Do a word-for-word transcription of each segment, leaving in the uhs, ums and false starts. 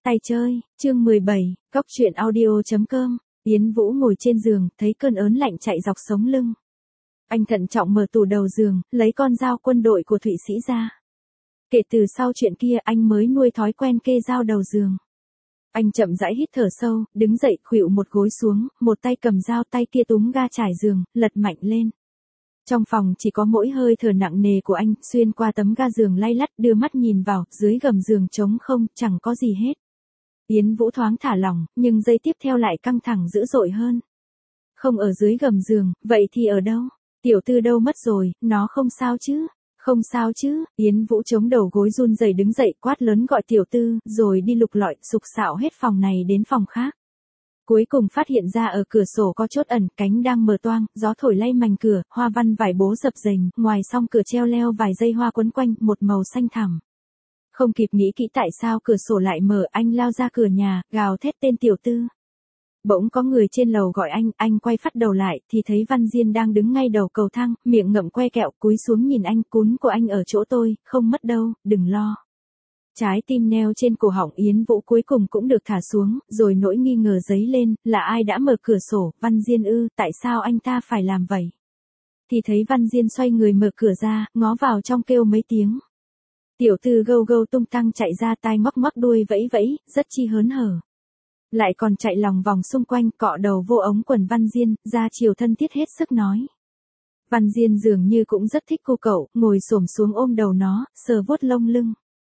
Tay chơi, chương mười bảy, cóc truyện audio chấm com. Yến Vũ ngồi trên giường, thấy cơn ớn lạnh chạy dọc sống lưng. Anh thận trọng mở tủ đầu giường, lấy con dao quân đội của Thụy Sĩ ra. Kể từ sau chuyện kia anh mới nuôi thói quen kê dao đầu giường. Anh chậm rãi hít thở sâu, đứng dậy khuỵu một gối xuống, một tay cầm dao tay kia túm ga trải giường, lật mạnh lên. Trong phòng chỉ có mỗi hơi thở nặng nề của anh, xuyên qua tấm ga giường lay lắt đưa mắt nhìn vào, dưới gầm giường trống không, chẳng có gì hết. Yến Vũ thoáng thả lỏng, nhưng giây tiếp theo lại căng thẳng dữ dội hơn. Không ở dưới gầm giường, vậy thì ở đâu? Tiểu Tư đâu mất rồi, nó không sao chứ? Không sao chứ? Yến Vũ chống đầu gối run rẩy đứng dậy quát lớn gọi Tiểu Tư, rồi đi lục lọi, sục sạo hết phòng này đến phòng khác. Cuối cùng phát hiện ra ở cửa sổ có chốt ẩn, cánh đang mở toang, gió thổi lay mảnh cửa, hoa văn vải bố dập dềnh, ngoài song cửa treo leo vài dây hoa quấn quanh, một màu xanh thẳm. Không kịp nghĩ kỹ tại sao cửa sổ lại mở, anh lao ra cửa nhà, gào thét tên Tiểu Tư. Bỗng có người trên lầu gọi anh, anh quay phát đầu lại, thì thấy Văn Diên đang đứng ngay đầu cầu thang, miệng ngậm que kẹo, cúi xuống nhìn anh, cún của anh ở chỗ tôi, không mất đâu, đừng lo. Trái tim neo trên cổ họng Yến Vũ cuối cùng cũng được thả xuống, rồi nỗi nghi ngờ dấy lên, là ai đã mở cửa sổ, Văn Diên ư, tại sao anh ta phải làm vậy? Thì thấy Văn Diên xoay người mở cửa ra, ngó vào trong kêu mấy tiếng. Tiểu Tư gâu gâu tung tăng chạy ra tai ngoắc ngoắc đuôi vẫy vẫy, rất chi hớn hở. Lại còn chạy lòng vòng xung quanh, cọ đầu vô ống quần Văn Diên, ra chiều thân thiết hết sức nói. Văn Diên dường như cũng rất thích cô cậu, ngồi xổm xuống ôm đầu nó, sờ vuốt lông lưng.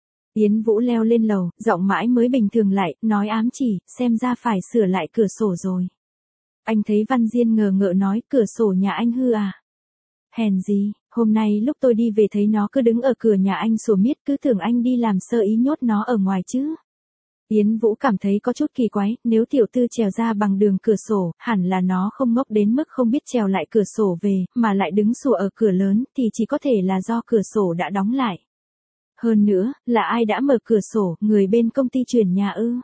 Yến Vũ leo lên lầu, giọng mãi mới bình thường lại, nói ám chỉ, xem ra phải sửa lại cửa sổ rồi. Anh thấy Văn Diên ngờ ngợ nói, cửa sổ nhà anh hư à? Hèn gì, hôm nay lúc tôi đi về thấy nó cứ đứng ở cửa nhà anh sủa miết, cứ tưởng anh đi làm sơ ý nhốt nó ở ngoài chứ. Yến Vũ cảm thấy có chút kỳ quái, nếu Tiểu Tư trèo ra bằng đường cửa sổ, hẳn là nó không ngốc đến mức không biết trèo lại cửa sổ về, mà lại đứng sủa ở cửa lớn, thì chỉ có thể là do cửa sổ đã đóng lại. Hơn nữa, là ai đã mở cửa sổ, người bên công ty chuyển nhà ư?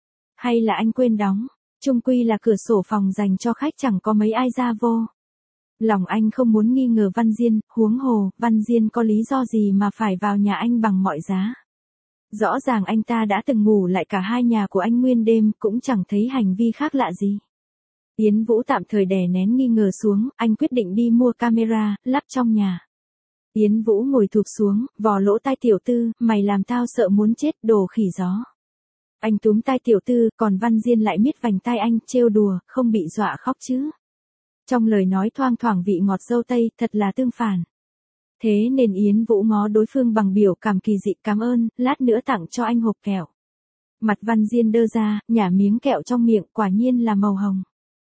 Hay là anh quên đóng? Chung quy là cửa sổ phòng dành cho khách chẳng có mấy ai ra vô. Lòng anh không muốn nghi ngờ Văn Diên, huống hồ, Văn Diên có lý do gì mà phải vào nhà anh bằng mọi giá. Rõ ràng anh ta đã từng ngủ lại cả hai nhà của anh nguyên đêm, cũng chẳng thấy hành vi khác lạ gì. Yến Vũ tạm thời đè nén nghi ngờ xuống, anh quyết định đi mua camera, lắp trong nhà. Yến Vũ ngồi thụp xuống, vò lỗ tai Tiểu Tư, mày làm tao sợ muốn chết, đồ khỉ gió. Anh túm tai Tiểu Tư, còn Văn Diên lại miết vành tai anh, trêu đùa, không bị dọa khóc chứ. Trong lời nói thoang thoảng vị ngọt dâu tây, thật là tương phản. Thế nên Yến Vũ ngó đối phương bằng biểu cảm kỳ dị, cảm ơn, lát nữa tặng cho anh hộp kẹo. Mặt Văn Diên đơ ra, nhả miếng kẹo trong miệng, quả nhiên là màu hồng.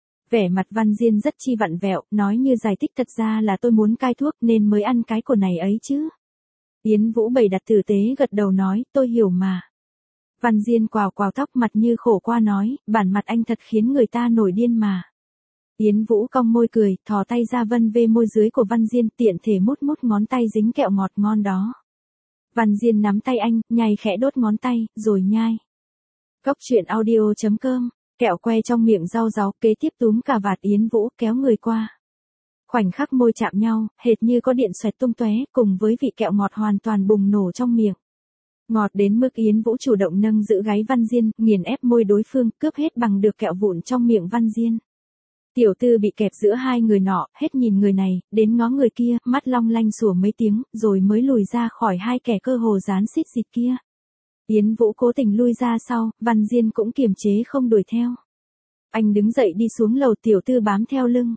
Vẻ mặt Văn Diên rất chi vặn vẹo, nói như giải thích thật ra là tôi muốn cai thuốc nên mới ăn cái của này ấy chứ. Yến Vũ bày đặt tử tế gật đầu nói, tôi hiểu mà. Văn Diên quào quào tóc mặt như khổ qua nói, bản mặt anh thật khiến người ta nổi điên mà. Yến Vũ cong môi cười, thò tay ra vân vê môi dưới của Văn Diên, tiện thể mút mút ngón tay dính kẹo ngọt ngon đó. Văn Diên nắm tay anh, nhai khẽ đốt ngón tay, rồi nhai. Cóc truyện audio chấm com. Kẹo que trong miệng rau ráu, kế tiếp túm cà vạt Yến Vũ kéo người qua. Khoảnh khắc môi chạm nhau, hệt như có điện xoẹt tung tóe, cùng với vị kẹo ngọt hoàn toàn bùng nổ trong miệng. Ngọt đến mức Yến Vũ chủ động nâng giữ gáy Văn Diên, nghiền ép môi đối phương, cướp hết bằng được kẹo vụn trong miệng Văn Diên. Tiểu Tư bị kẹp giữa hai người nọ, hết nhìn người này, đến ngó người kia, mắt long lanh sủa mấy tiếng, rồi mới lùi ra khỏi hai kẻ cơ hồ dán xít xịt kia. Yến Vũ cố tình lui ra sau, Văn Diên cũng kiềm chế không đuổi theo. Anh đứng dậy đi xuống lầu, Tiểu Tư bám theo lưng.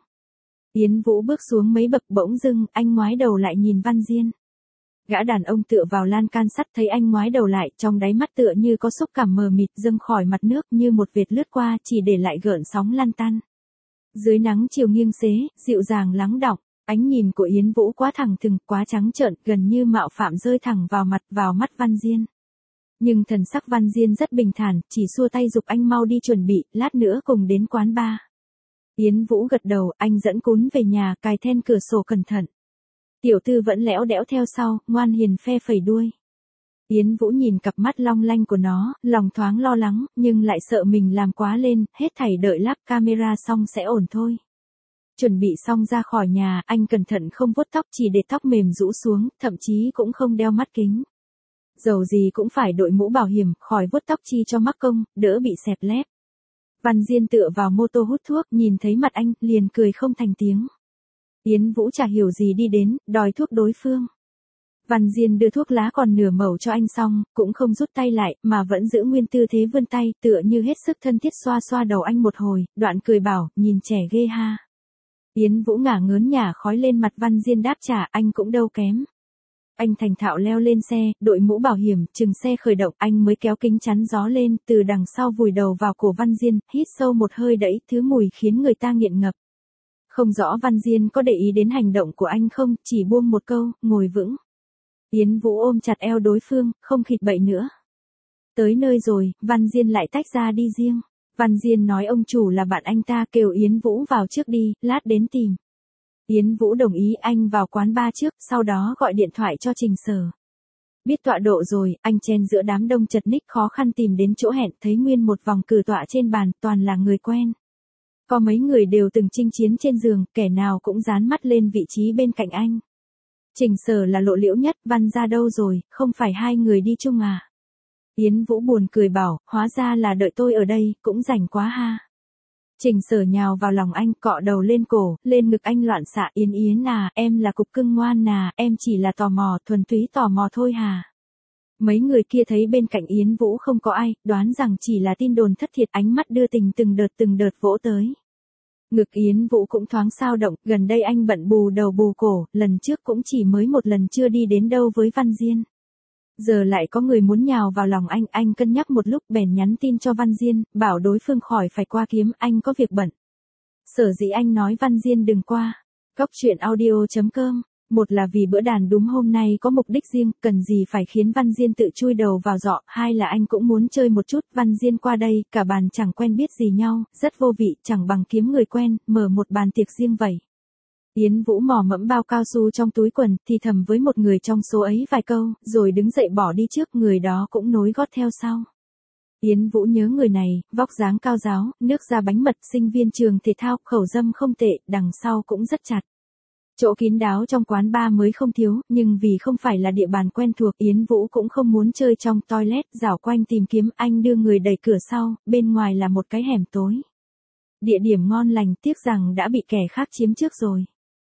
Yến Vũ bước xuống mấy bậc, bỗng dưng, anh ngoái đầu lại nhìn Văn Diên. Gã đàn ông tựa vào lan can sắt thấy anh ngoái đầu lại, trong đáy mắt tựa như có xúc cảm mờ mịt dâng khỏi mặt nước như một vệt lướt qua, chỉ để lại gợn sóng lan tan. Dưới nắng chiều nghiêng xế, dịu dàng lắng đọng, ánh nhìn của Yến Vũ quá thẳng thừng, quá trắng trợn, gần như mạo phạm rơi thẳng vào mặt, vào mắt Văn Diên. Nhưng thần sắc Văn Diên rất bình thản, chỉ xua tay giục anh mau đi chuẩn bị, lát nữa cùng đến quán bar. Yến Vũ gật đầu, anh dẫn cún về nhà, cài then cửa sổ cẩn thận. Tiểu Tư vẫn lẽo đẽo theo sau, ngoan hiền phe phẩy đuôi. Yến Vũ nhìn cặp mắt long lanh của nó, lòng thoáng lo lắng, nhưng lại sợ mình làm quá lên, hết thảy đợi lắp camera xong sẽ ổn thôi. Chuẩn bị xong ra khỏi nhà, anh cẩn thận không vuốt tóc, chỉ để tóc mềm rũ xuống, thậm chí cũng không đeo mắt kính. Dầu gì cũng phải đội mũ bảo hiểm, khỏi vuốt tóc chi cho mắc công, đỡ bị xẹp lép. Văn Diên tựa vào mô tô hút thuốc, nhìn thấy mặt anh, liền cười không thành tiếng. Yến Vũ chả hiểu gì đi đến, đòi thuốc đối phương. Văn Diên đưa thuốc lá còn nửa mẩu cho anh xong, cũng không rút tay lại, mà vẫn giữ nguyên tư thế vươn tay, tựa như hết sức thân thiết xoa xoa đầu anh một hồi, đoạn cười bảo, nhìn trẻ ghê ha. Yến Vũ ngả ngớn nhả khói lên mặt Văn Diên đáp trả, anh cũng đâu kém. Anh thành thạo leo lên xe, đội mũ bảo hiểm, chừng xe khởi động, anh mới kéo kính chắn gió lên, từ đằng sau vùi đầu vào cổ Văn Diên, hít sâu một hơi đẩy, thứ mùi khiến người ta nghiện ngập. Không rõ Văn Diên có để ý đến hành động của anh không, chỉ buông một câu, ngồi vững. Yến Vũ ôm chặt eo đối phương, không khịt bậy nữa. Tới nơi rồi, Văn Diên lại tách ra đi riêng. Văn Diên nói ông chủ là bạn anh ta, kêu Yến Vũ vào trước đi, lát đến tìm. Yến Vũ đồng ý, anh vào quán bar trước, sau đó gọi điện thoại cho Trình Sở. Biết tọa độ rồi, anh chen giữa đám đông chật ních khó khăn tìm đến chỗ hẹn, thấy nguyên một vòng cử tọa trên bàn, toàn là người quen. Có mấy người đều từng chinh chiến trên giường, kẻ nào cũng dán mắt lên vị trí bên cạnh anh. Trình Sở là lộ liễu nhất, Văn ra đâu rồi, không phải hai người đi chung à? Yến Vũ buồn cười bảo, hóa ra là đợi tôi ở đây, cũng rảnh quá ha. Trình Sở nhào vào lòng anh, cọ đầu lên cổ, lên ngực anh loạn xạ, Yến Yến à, em là cục cưng ngoan à, em chỉ là tò mò, thuần túy tò mò thôi hà. Mấy người kia thấy bên cạnh Yến Vũ không có ai, đoán rằng chỉ là tin đồn thất thiệt, ánh mắt đưa tình từng đợt từng đợt vỗ tới. Ngực Yến Vũ cũng thoáng sao động, gần đây anh bận bù đầu bù cổ, lần trước cũng chỉ mới một lần chưa đi đến đâu với Văn Diên. Giờ lại có người muốn nhào vào lòng anh, anh cân nhắc một lúc bèn nhắn tin cho Văn Diên, bảo đối phương khỏi phải qua kiếm, anh có việc bận. Sở dĩ anh nói Văn Diên đừng qua. Cóc truyện audio chấm com. Một là vì bữa đàn đúng hôm nay có mục đích riêng, cần gì phải khiến Văn Diên tự chui đầu vào giọ, hai là anh cũng muốn chơi một chút, Văn Diên qua đây, cả bàn chẳng quen biết gì nhau, rất vô vị, chẳng bằng kiếm người quen, mở một bàn tiệc riêng vậy. Yến Vũ mò mẫm bao cao su trong túi quần, thì thầm với một người trong số ấy vài câu, rồi đứng dậy bỏ đi trước, người đó cũng nối gót theo sau. Yến Vũ nhớ người này, vóc dáng cao ráo, nước da bánh mật, sinh viên trường thể thao, khẩu dâm không tệ, đằng sau cũng rất chặt. Chỗ kín đáo trong quán bar mới không thiếu, nhưng vì không phải là địa bàn quen thuộc, Yến Vũ cũng không muốn chơi trong toilet, rảo quanh tìm kiếm, anh đưa người đẩy cửa sau, bên ngoài là một cái hẻm tối. Địa điểm ngon lành, tiếc rằng đã bị kẻ khác chiếm trước rồi.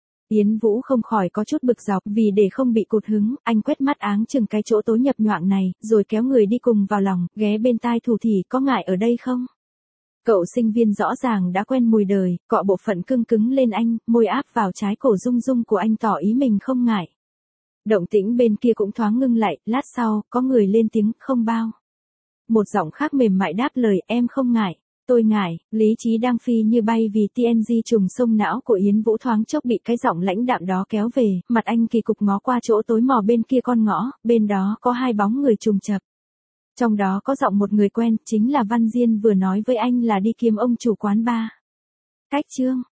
Yến Vũ không khỏi có chút bực dọc, vì để không bị cụt hứng, anh quét mắt áng chừng cái chỗ tối nhập nhoạng này, rồi kéo người đi cùng vào lòng, ghé bên tai thủ thỉ, có ngại ở đây không? Cậu sinh viên rõ ràng đã quen mùi đời, cọ bộ phận cưng cứng lên anh, môi áp vào trái cổ rung rung của anh tỏ ý mình không ngại. Động tĩnh bên kia cũng thoáng ngưng lại, lát sau, có người lên tiếng, không bao. Một giọng khác mềm mại đáp lời, em không ngại. Tôi ngại, lý trí đang phi như bay vì tê en giê trùng sông não của Yến Vũ thoáng chốc bị cái giọng lãnh đạm đó kéo về, mặt anh kỳ cục ngó qua chỗ tối mò bên kia con ngõ, bên đó có hai bóng người trùng chập. Trong đó có giọng một người quen, chính là Văn Diên vừa nói với anh là đi kiếm ông chủ quán bar. Cách chương